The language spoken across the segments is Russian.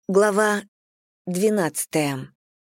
Глава 12.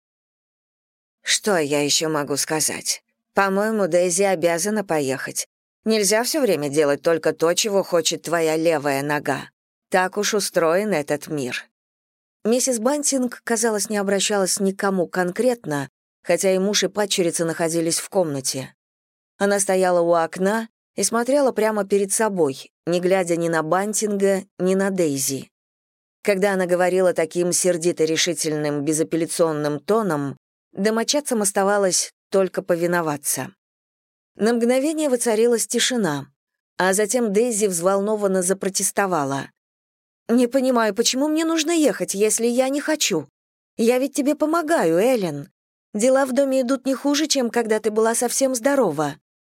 Что я еще могу сказать? По-моему, Дейзи обязана поехать. Нельзя все время делать только то, чего хочет твоя левая нога. Так уж устроен этот мир. Миссис Бантинг, казалось, не обращалась ни к кому конкретно, хотя и муж, и падчерица находились в комнате. Она стояла у окна и смотрела прямо перед собой, не глядя ни на Бантинга, ни на Дейзи. Когда она говорила таким сердито-решительным, безапелляционным тоном, домочадцам оставалось только повиноваться. На мгновение воцарилась тишина, а затем Дейзи взволнованно запротестовала. «Не понимаю, почему мне нужно ехать, если я не хочу? Я ведь тебе помогаю, Эллен. Дела в доме идут не хуже, чем когда ты была совсем здорова».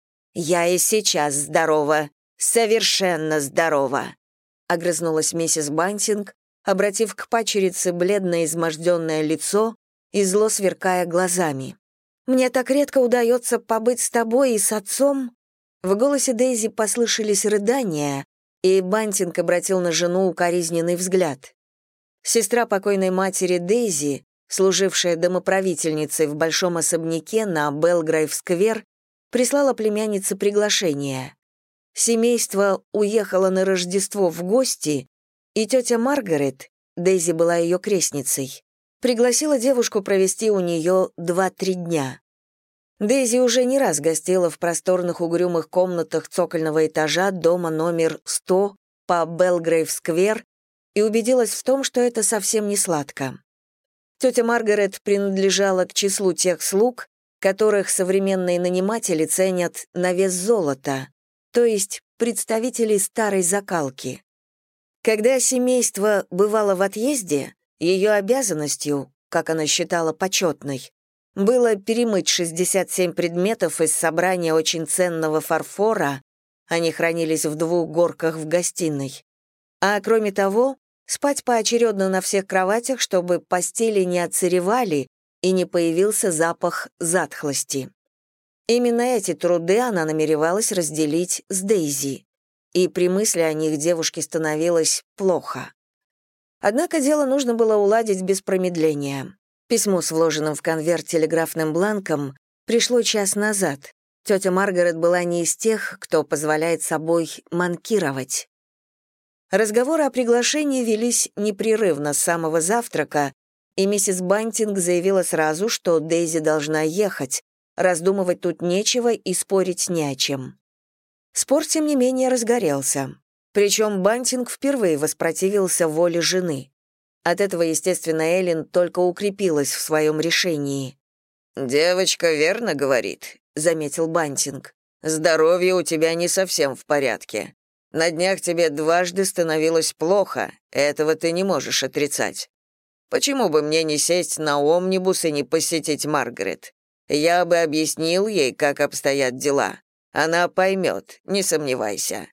«Я и сейчас здорова, совершенно здорова», — огрызнулась миссис Бантинг, обратив к падчерице бледное изможденное лицо и зло сверкая глазами. «Мне так редко удается побыть с тобой и с отцом». В голосе Дейзи послышались рыдания, и Бантинг обратил на жену укоризненный взгляд. Сестра покойной матери Дейзи, служившая домоправительницей в большом особняке на Белгрейв-сквер, прислала племяннице приглашение. Семейство уехало на Рождество в гости, и тетя Маргарет, Дейзи была ее крестницей, пригласила девушку провести у нее 2-3 дня. Дейзи уже не раз гостила в просторных угрюмых комнатах цокольного этажа дома номер 100 по Белгрейв-сквер и убедилась в том, что это совсем не сладко. Тетя Маргарет принадлежала к числу тех слуг, которых современные наниматели ценят на вес золота, то есть представителей старой закалки. Когда семейство бывало в отъезде, ее обязанностью, как она считала почетной, было перемыть 67 предметов из собрания очень ценного фарфора, они хранились в 2 горках в гостиной, а кроме того, спать поочередно на всех кроватях, чтобы постели не отсыревали и не появился запах затхлости. Именно эти труды она намеревалась разделить с Дейзи, и при мысли о них девушке становилось плохо. Однако дело нужно было уладить без промедления. Письмо с вложенным в конверт телеграфным бланком пришло час назад. Тетя Маргарет была не из тех, кто позволяет собой манкировать. Разговоры о приглашении велись непрерывно с самого завтрака, и миссис Бантинг заявила сразу, что Дейзи должна ехать, раздумывать тут нечего и спорить не о чем. Спор, тем не менее, разгорелся. Причем Бантинг впервые воспротивился воле жены. От этого, естественно, Эллен только укрепилась в своем решении. «Девочка верно говорит», — заметил Бантинг. «Здоровье у тебя не совсем в порядке. На днях тебе дважды становилось плохо, этого ты не можешь отрицать. Почему бы мне не сесть на омнибус и не посетить Маргарет? Я бы объяснил ей, как обстоят дела. Она поймет, не сомневайся».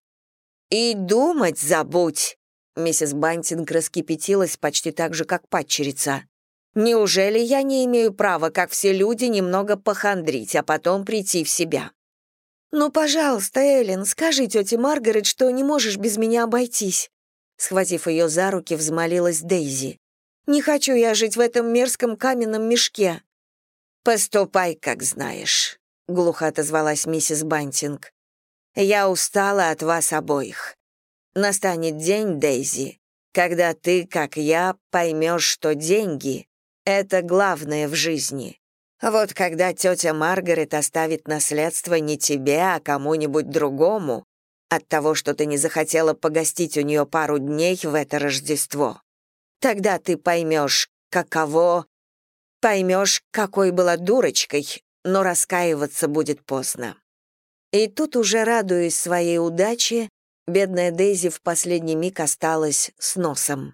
«И думать забудь!» Миссис Бантинг раскипятилась почти так же, как падчерица. «Неужели я не имею права, как все люди, немного похандрить, а потом прийти в себя?» «Ну, пожалуйста, Эллен, скажи тете Маргарет, что не можешь без меня обойтись». Схватив ее за руки, взмолилась Дейзи. «Не хочу я жить в этом мерзком каменном мешке». «Поступай, как знаешь», — глухо отозвалась миссис Бантинг. «Я устала от вас обоих. Настанет день, Дейзи, когда ты, как я, поймешь, что деньги — это главное в жизни. Вот когда тетя Маргарет оставит наследство не тебе, а кому-нибудь другому, от того, что ты не захотела погостить у нее пару дней в это Рождество, тогда ты поймешь, каково... Поймешь, какой была дурочкой, но раскаиваться будет поздно». И тут, уже радуясь своей удаче, бедная Дейзи в последний миг осталась с носом.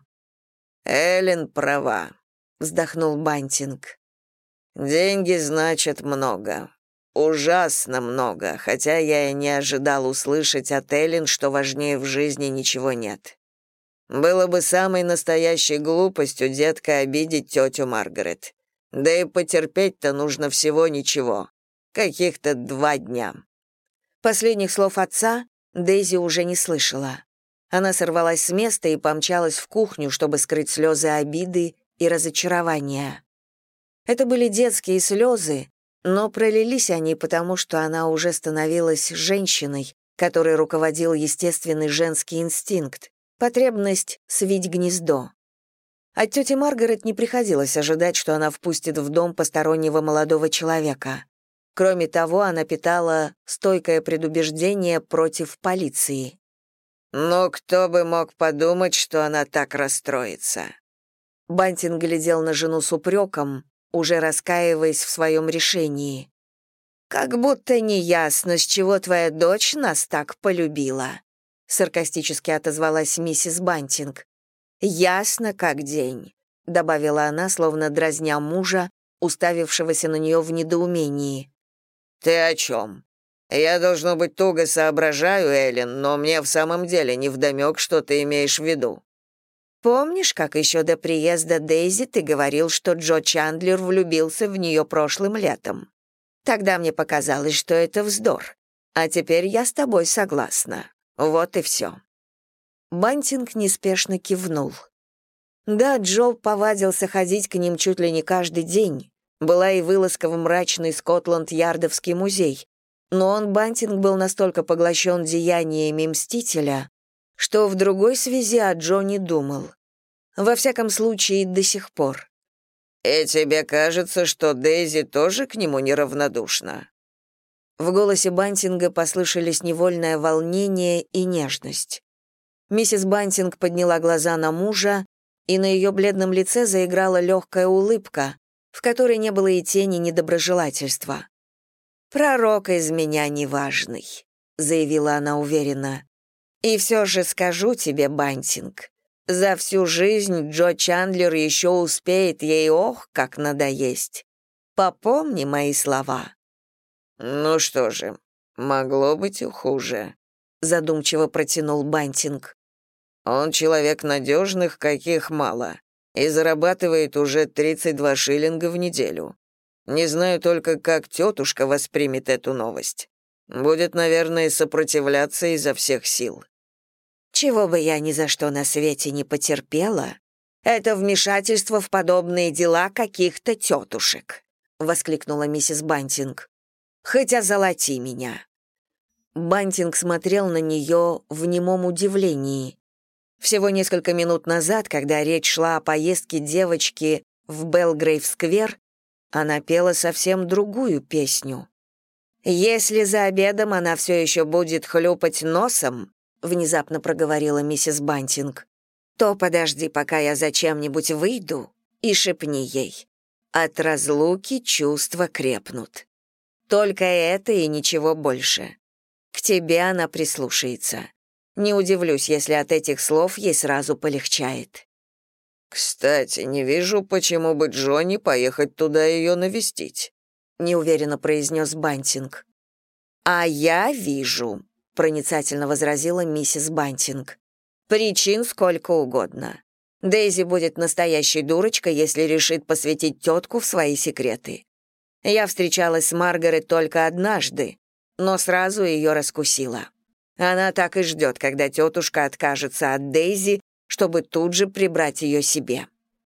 «Эллен права», — вздохнул Бантинг. «Деньги значат много. Ужасно много, хотя я и не ожидал услышать от Эллен, что важнее в жизни ничего нет. Было бы самой настоящей глупостью, детка, обидеть тетю Маргарет. Да и потерпеть-то нужно всего ничего. Каких-то 2 дня». Последних слов отца Дейзи уже не слышала. Она сорвалась с места и помчалась в кухню, чтобы скрыть слезы обиды и разочарования. Это были детские слезы, но пролились они потому, что она уже становилась женщиной, которой руководил естественный женский инстинкт, потребность свить гнездо. От тети Маргарет не приходилось ожидать, что она впустит в дом постороннего молодого человека. Кроме того, она питала стойкое предубеждение против полиции. «Но кто бы мог подумать, что она так расстроится?» Бантинг глядел на жену с упреком, уже раскаиваясь в своем решении. «Как будто неясно, с чего твоя дочь нас так полюбила», саркастически отозвалась миссис Бантинг. «Ясно, как день», — добавила она, словно дразня мужа, уставившегося на нее в недоумении. «Ты о чем? Я, должно быть, туго соображаю, Эллен, но мне в самом деле невдомек, что ты имеешь в виду». «Помнишь, как еще до приезда Дейзи ты говорил, что Джо Чандлер влюбился в нее прошлым летом? Тогда мне показалось, что это вздор. А теперь я с тобой согласна. Вот и все». Бантинг неспешно кивнул. Да, Джо повадился ходить к ним чуть ли не каждый день. Была и вылазка в мрачный Скотланд-Ярдовский музей. Но он, Бантинг, был настолько поглощен деяниями Мстителя, что в другой связи о Джо не думал. Во всяком случае, до сих пор. «И тебе кажется, что Дейзи тоже к нему неравнодушна?» В голосе Бантинга послышались невольное волнение и нежность. Миссис Бантинг подняла глаза на мужа, и на ее бледном лице заиграла легкая улыбка, в которой не было и тени недоброжелательства. «Пророк из меня неважный», — заявила она уверенно. «И все же скажу тебе, Бантинг, за всю жизнь Джо Чандлер еще успеет ей как надоесть. Попомни мои слова». «Ну что же, могло быть и хуже», — задумчиво протянул Бантинг. «Он человек надежных, каких мало, и зарабатывает уже 32 шиллинга в неделю. Не знаю только, как тетушка воспримет эту новость. Будет, наверное, сопротивляться изо всех сил». «Чего бы я ни за что на свете не потерпела, это вмешательство в подобные дела каких-то тетушек», — воскликнула миссис Бантинг. «Хоть озолоти меня». Бантинг смотрел на нее в немом удивлении. Всего несколько минут назад, когда речь шла о поездке девочки в Белгрейв-сквер, она пела совсем другую песню. «Если за обедом она все еще будет хлюпать носом», внезапно проговорила миссис Бантинг, «то подожди, пока я за чем-нибудь выйду, и шепни ей. От разлуки чувства крепнут. Только это и ничего больше. К тебе она прислушается. Не удивлюсь, если от этих слов ей сразу полегчает». «Кстати, не вижу, почему бы Джонни поехать туда ее навестить», неуверенно произнес Бантинг. «А я вижу», — проницательно возразила миссис Бантинг. «Причин сколько угодно. Дейзи будет настоящей дурочкой, если решит посвятить тетку в свои секреты. Я встречалась с Маргарет только однажды, но сразу ее раскусила. Она так и ждет, когда тетушка откажется от Дейзи, чтобы тут же прибрать ее себе.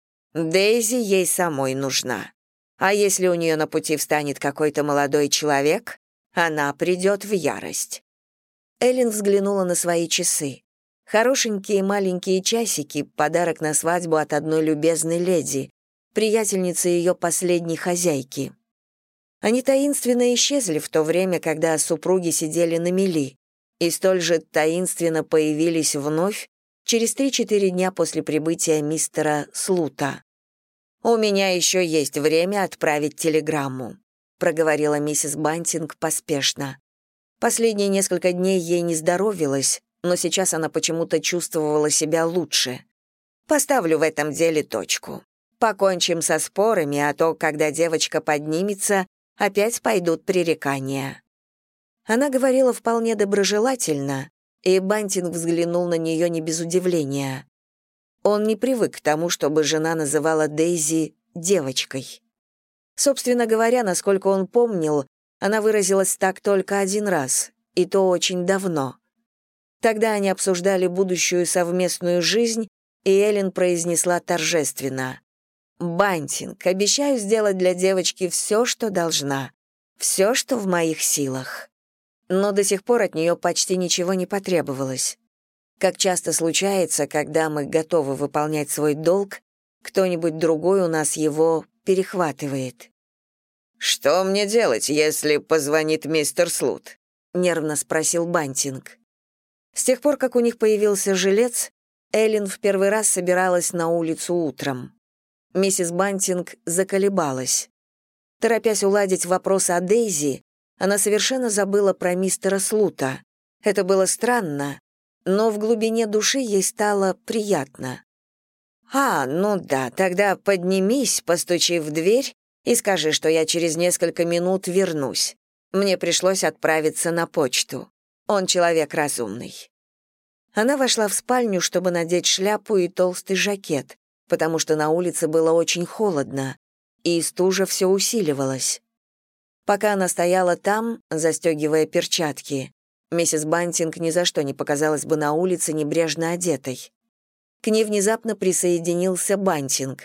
Дейзи ей самой нужна. А если у нее на пути встанет какой-то молодой человек, она придет в ярость». Эллен взглянула на свои часы. Хорошенькие маленькие часики — подарок на свадьбу от одной любезной леди, приятельницы ее последней хозяйки. Они таинственно исчезли в то время, когда супруги сидели на мели, и столь же таинственно появились вновь через 3-4 дня после прибытия мистера Слута. «У меня еще есть время отправить телеграмму», — проговорила миссис Бантинг поспешно. Последние несколько дней ей не здоровилось, но сейчас она почему-то чувствовала себя лучше. «Поставлю в этом деле точку. Покончим со спорами, а то, когда девочка поднимется, опять пойдут пререкания». Она говорила вполне доброжелательно, и Бантинг взглянул на нее не без удивления. Он не привык к тому, чтобы жена называла Дейзи девочкой. Собственно говоря, насколько он помнил, она выразилась так только один раз, и то очень давно. Тогда они обсуждали будущую совместную жизнь, и Эллен произнесла торжественно: «Бантинг, обещаю сделать для девочки все, что должна, все, что в моих силах». Но до сих пор от нее почти ничего не потребовалось. Как часто случается, когда мы готовы выполнять свой долг, кто-нибудь другой у нас его перехватывает. «Что мне делать, если позвонит мистер Слут?» — нервно спросил Бантинг. С тех пор, как у них появился жилец, Эллен в первый раз собиралась на улицу утром. Миссис Бантинг заколебалась. Торопясь уладить вопрос о Дейзи, она совершенно забыла про мистера Слута. Это было странно, но в глубине души ей стало приятно. Ну да, тогда поднимись, постучи в дверь и скажи, что я через несколько минут вернусь. Мне пришлось отправиться на почту. Он человек разумный». Она вошла в спальню, чтобы надеть шляпу и толстый жакет, потому что на улице было очень холодно, и стужа все усиливалась. Пока она стояла там, застегивая перчатки, миссис Бантинг ни за что не показалась бы на улице небрежно одетой. К ней внезапно присоединился Бантинг.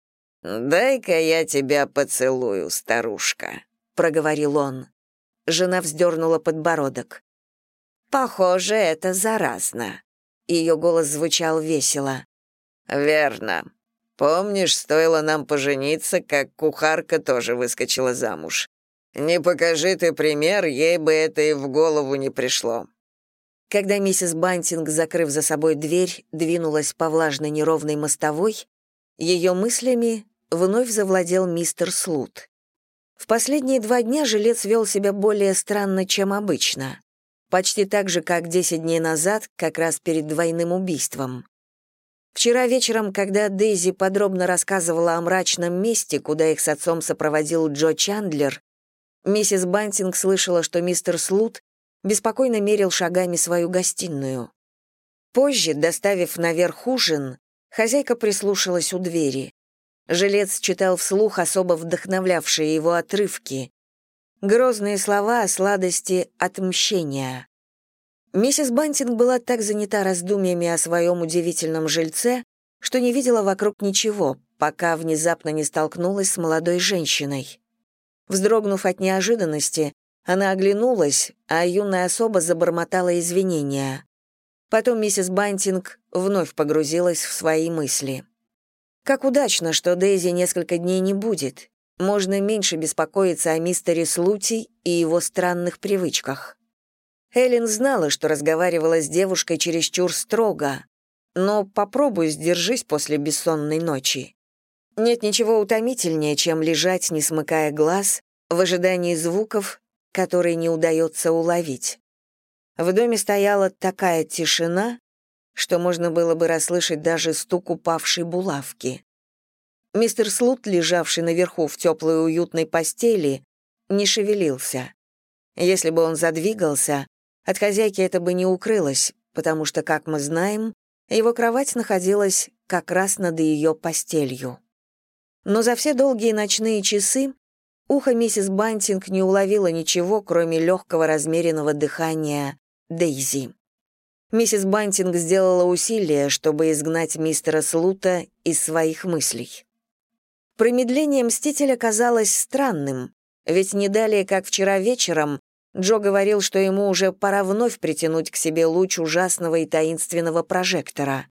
«Дай-ка я тебя поцелую, старушка», — проговорил он. Жена вздернула подбородок. «Похоже, это заразно». Ее голос звучал весело. «Верно. Помнишь, стоило нам пожениться, как кухарка тоже выскочила замуж. Не покажи ты пример, ей бы это и в голову не пришло». Когда миссис Бантинг, закрыв за собой дверь, двинулась по влажной неровной мостовой, ее мыслями вновь завладел мистер Слут. В последние 2 дня жилец вел себя более странно, чем обычно. Почти так же, как 10 дней назад, как раз перед двойным убийством. Вчера вечером, когда Дейзи подробно рассказывала о мрачном месте, куда их с отцом сопроводил Джо Чандлер, миссис Бантинг слышала, что мистер Слут беспокойно мерил шагами свою гостиную. Позже, доставив наверх ужин, хозяйка прислушалась у двери. Жилец читал вслух особо вдохновлявшие его отрывки. Грозные слова о сладости отмщения. Миссис Бантинг была так занята раздумьями о своем удивительном жильце, что не видела вокруг ничего, пока внезапно не столкнулась с молодой женщиной. Вздрогнув от неожиданности, она оглянулась, а юная особа забормотала извинения. Потом миссис Бантинг вновь погрузилась в свои мысли. Как удачно, что Дейзи несколько дней не будет. Можно меньше беспокоиться о мистере Слути и его странных привычках. Эллен знала, что разговаривала с девушкой чересчур строго, но попробуй сдержись после бессонной ночи. Нет ничего утомительнее, чем лежать, не смыкая глаз, в ожидании звуков, которые не удается уловить. В доме стояла такая тишина, что можно было бы расслышать даже стук упавшей булавки. Мистер Слут, лежавший наверху в теплой уютной постели, не шевелился. Если бы он задвигался, от хозяйки это бы не укрылось, потому что, как мы знаем, его кровать находилась как раз над ее постелью. Но за все долгие ночные часы ухо миссис Бантинг не уловило ничего, кроме легкого размеренного дыхания Дейзи. Миссис Бантинг сделала усилие, чтобы изгнать мистера Слута из своих мыслей. Промедление мстителя казалось странным, ведь не далее, как вчера вечером, Джо говорил, что ему уже пора вновь притянуть к себе луч ужасного и таинственного прожектора.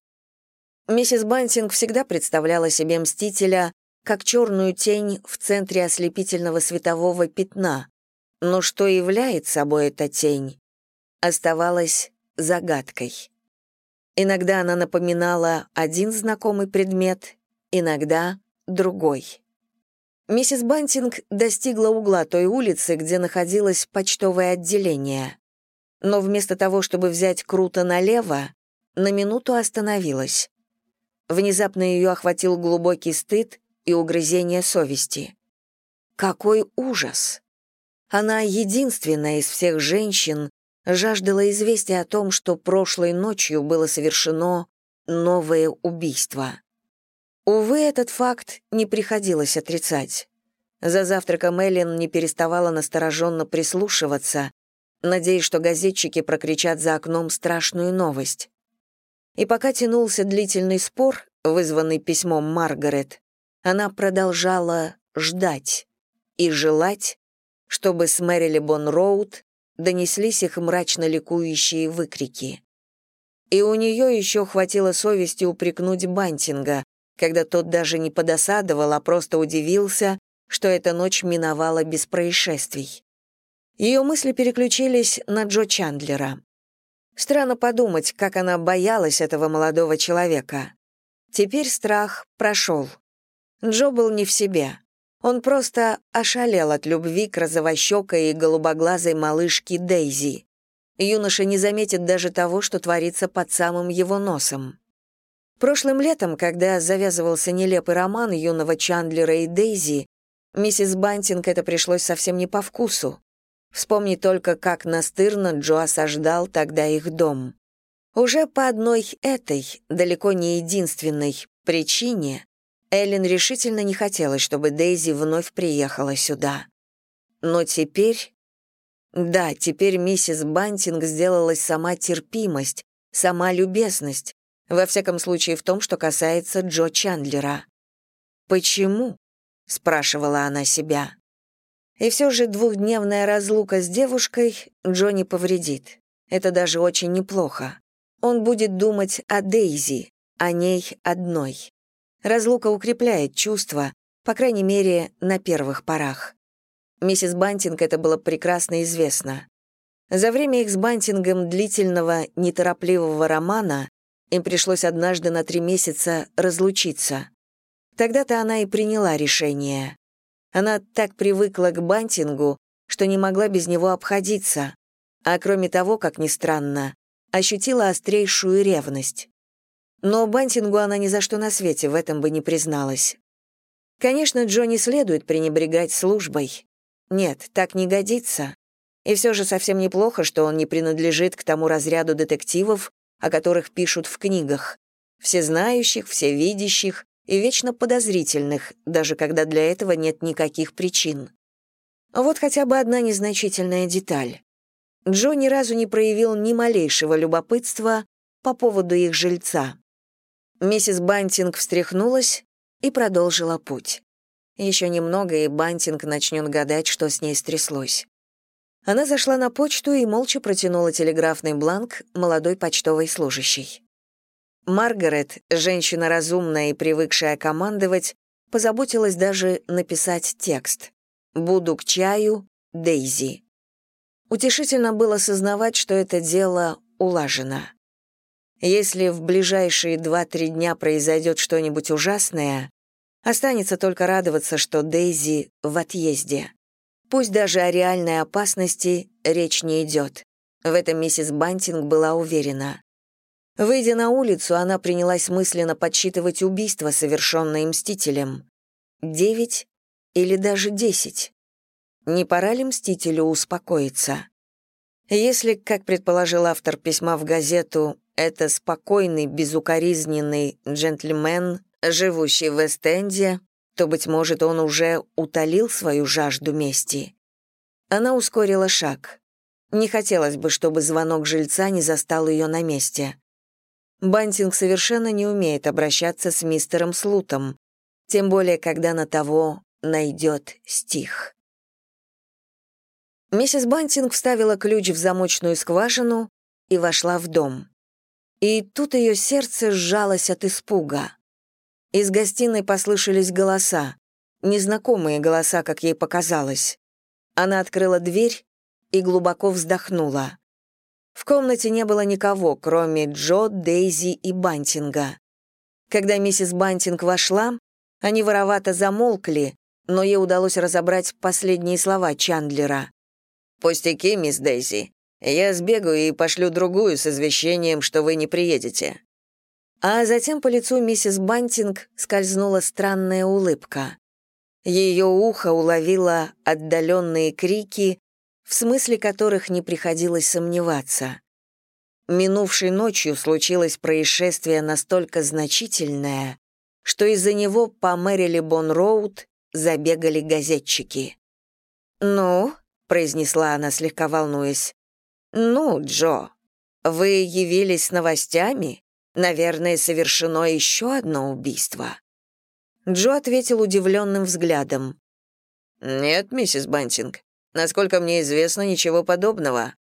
Миссис Бантинг всегда представляла себе мстителя как черную тень в центре ослепительного светового пятна, но что являет собой эта тень, оставалось загадкой. Иногда она напоминала один знакомый предмет, иногда другой. Миссис Бантинг достигла угла той улицы, где находилось почтовое отделение. Но вместо того, чтобы взять круто налево, на минуту остановилась. Внезапно ее охватил глубокий стыд и угрызение совести. Какой ужас! Она единственная из всех женщин жаждала известия о том, что прошлой ночью было совершено новое убийство. Увы, этот факт не приходилось отрицать. За завтраком Эллен не переставала настороженно прислушиваться, надеясь, что газетчики прокричат за окном страшную новость. И пока тянулся длительный спор, вызванный письмом Маргарет, она продолжала ждать и желать, чтобы с Мэрилибон-Роуд донеслись их мрачно ликующие выкрики. И у нее еще хватило совести упрекнуть Бантинга, когда тот даже не подосадовал, а просто удивился, что эта ночь миновала без происшествий. Ее мысли переключились на Джо Чандлера. Странно подумать, как она боялась этого молодого человека. Теперь страх прошел. Джо был не в себе. Он просто ошалел от любви к розовощекой и голубоглазой малышке Дейзи. Юноша не заметит даже того, что творится под самым его носом. Прошлым летом, когда завязывался нелепый роман юного Чандлера и Дейзи, миссис Бантинг это пришлось совсем не по вкусу. Вспомни только, как настырно Джо осаждал тогда их дом. Уже по одной этой, далеко не единственной, причине Эллен решительно не хотела, чтобы Дейзи вновь приехала сюда. Но теперь... Да, теперь миссис Бантинг сделалась сама терпимость, сама любезность, во всяком случае в том, что касается Джо Чандлера. «Почему?» — спрашивала она себя. И все же двухдневная разлука с девушкой Джо не повредит. Это даже очень неплохо. Он будет думать о Дейзи, о ней одной. Разлука укрепляет чувства, по крайней мере, на первых порах. Миссис Бантинг это было прекрасно известно. За время их с Бантингом длительного, неторопливого романа им пришлось однажды на 3 месяца разлучиться. Тогда-то она и приняла решение. Она так привыкла к Бантингу, что не могла без него обходиться, а кроме того, как ни странно, ощутила острейшую ревность. Но Бантингу она ни за что на свете в этом бы не призналась. Конечно, Джо не следует пренебрегать службой. Нет, так не годится. И все же совсем неплохо, что он не принадлежит к тому разряду детективов, о которых пишут в книгах. Всезнающих, всевидящих и вечно подозрительных, даже когда для этого нет никаких причин. Вот хотя бы одна незначительная деталь. Джо ни разу не проявил ни малейшего любопытства по поводу их жильца. Миссис Бантинг встряхнулась и продолжила путь. Еще немного, и Бантинг начнет гадать, что с ней стряслось. Она зашла на почту и молча протянула телеграфный бланк молодой почтовой служащей. Маргарет, женщина разумная и привыкшая командовать, позаботилась даже написать текст «Буду к чаю, Дейзи». Утешительно было сознавать, что это дело улажено. Если в ближайшие 2-3 дня произойдет что-нибудь ужасное, останется только радоваться, что Дейзи в отъезде. Пусть даже о реальной опасности речь не идет. В этом миссис Бантинг была уверена. Выйдя на улицу, она принялась мысленно подсчитывать убийства, совершенные Мстителем. 9 или даже 10. Не пора ли Мстителю успокоиться? Если, как предположил автор письма в газету, это спокойный, безукоризненный джентльмен, живущий в Вест-Энде, то, быть может, он уже утолил свою жажду мести. Она ускорила шаг. Не хотелось бы, чтобы звонок жильца не застал ее на месте. Бантинг совершенно не умеет обращаться с мистером Слутом, тем более, когда на того найдет стих. Миссис Бантинг вставила ключ в замочную скважину и вошла в дом. И тут ее сердце сжалось от испуга. Из гостиной послышались голоса, незнакомые голоса, как ей показалось. Она открыла дверь и глубоко вздохнула. В комнате не было никого, кроме Джо, Дейзи и Бантинга. Когда миссис Бантинг вошла, они воровато замолкли, но ей удалось разобрать последние слова Чандлера. «Пустяки, мисс Дейзи. Я сбегаю и пошлю другую с извещением, что вы не приедете». А затем по лицу миссис Бантинг скользнула странная улыбка. Ее ухо уловило отдаленные крики, в смысле которых не приходилось сомневаться. Минувшей ночью случилось происшествие настолько значительное, что из-за него по Мэрилибон-Роуд забегали газетчики. «Ну», — произнесла она, слегка волнуясь, «Ну, Джо, вы явились с новостями? Наверное, совершено еще одно убийство». Джо ответил удивленным взглядом. «Нет, миссис Бантинг, насколько мне известно, ничего подобного».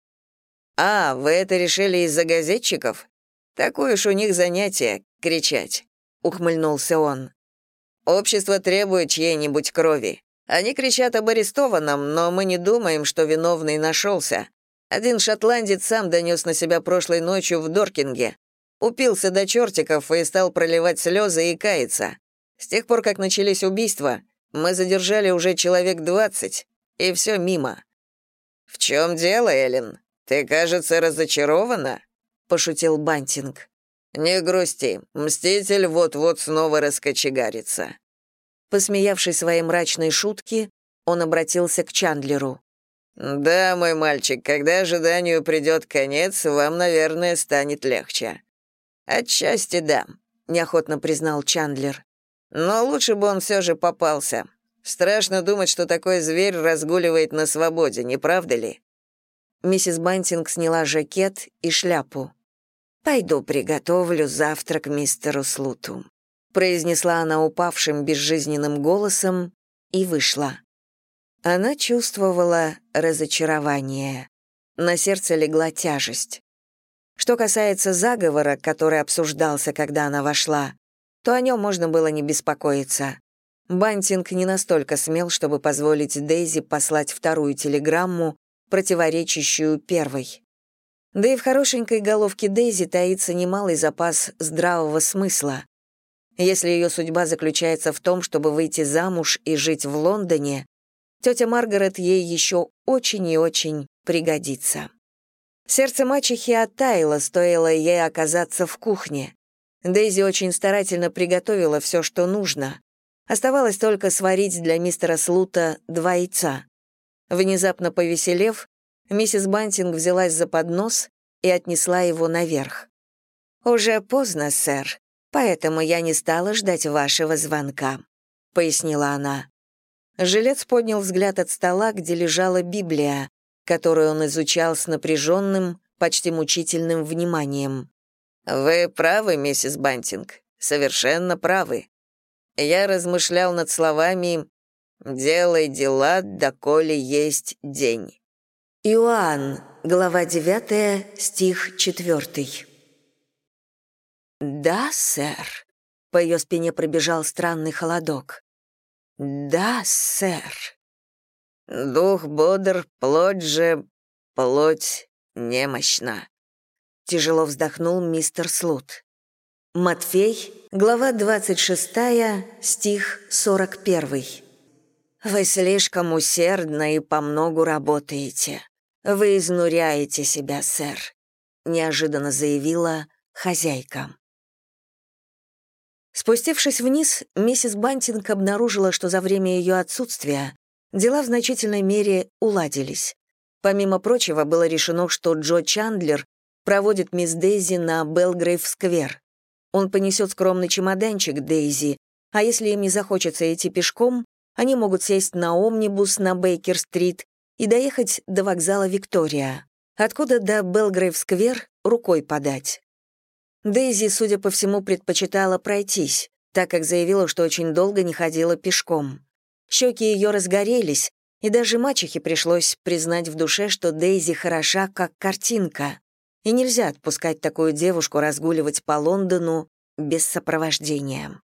«А, вы это решили из-за газетчиков? Такое уж у них занятие — кричать», — ухмыльнулся он. «Общество требует чьей-нибудь крови. Они кричат об арестованном, но мы не думаем, что виновный нашелся. Один шотландец сам донес на себя прошлой ночью в Доркинге. Упился до чертиков и стал проливать слезы и каяться. С тех пор, как начались убийства, мы задержали уже человек 20, и все мимо». «В чем дело, Эллен? Ты, кажется, разочарована?» — пошутил Бантинг. «Не грусти, мститель вот-вот снова раскочегарится». Посмеявшись своей мрачной шутки, он обратился к Чандлеру. «Да, мой мальчик, когда ожиданию придет конец, вам, наверное, станет легче». «Отчасти да», — неохотно признал Чандлер. «Но лучше бы он все же попался. Страшно думать, что такой зверь разгуливает на свободе, не правда ли?» Миссис Бантинг сняла жакет и шляпу. «Пойду приготовлю завтрак мистеру Слуту», — произнесла она упавшим безжизненным голосом и вышла. Она чувствовала разочарование. На сердце легла тяжесть. Что касается заговора, который обсуждался, когда она вошла, то о нем можно было не беспокоиться. Бантинг не настолько смел, чтобы позволить Дейзи послать вторую телеграмму, противоречащую первой. Да и в хорошенькой головке Дейзи таится немалый запас здравого смысла. Если ее судьба заключается в том, чтобы выйти замуж и жить в Лондоне, тетя Маргарет ей еще очень и очень пригодится. Сердце мачехи оттаяло, стоило ей оказаться в кухне. Дейзи очень старательно приготовила все, что нужно. Оставалось только сварить для мистера Слута 2 яйца. Внезапно повеселев, миссис Бантинг взялась за поднос и отнесла его наверх. «Уже поздно, сэр, поэтому я не стала ждать вашего звонка», — пояснила она. Жилец поднял взгляд от стола, где лежала Библия, которую он изучал с напряженным, почти мучительным вниманием. «Вы правы, миссис Бантинг, совершенно правы. Я размышлял над словами «делай дела, доколе есть день». Иоанн, глава 9, стих 4. «Да, сэр», — по ее спине пробежал странный холодок. «Да, сэр». «Дух бодр, плоть немощна», — тяжело вздохнул мистер Слут. Матфей, глава 26, стих 41. «Вы слишком усердно и помногу работаете. Вы изнуряете себя, сэр», — неожиданно заявила хозяйка. Спустившись вниз, миссис Бантинг обнаружила, что за время ее отсутствия дела в значительной мере уладились. Помимо прочего, было решено, что Джо Чандлер проводит мисс Дейзи на Белгрейв-сквер. Он понесет скромный чемоданчик Дейзи, а если им не захочется идти пешком, они могут сесть на омнибус на Бейкер-стрит и доехать до вокзала Виктория, откуда до Белгрейв-сквер рукой подать. Дейзи, судя по всему, предпочитала пройтись, так как заявила, что очень долго не ходила пешком. Щеки ее разгорелись, и даже мачехе пришлось признать в душе, что Дейзи хороша, как картинка, и нельзя отпускать такую девушку разгуливать по Лондону без сопровождения.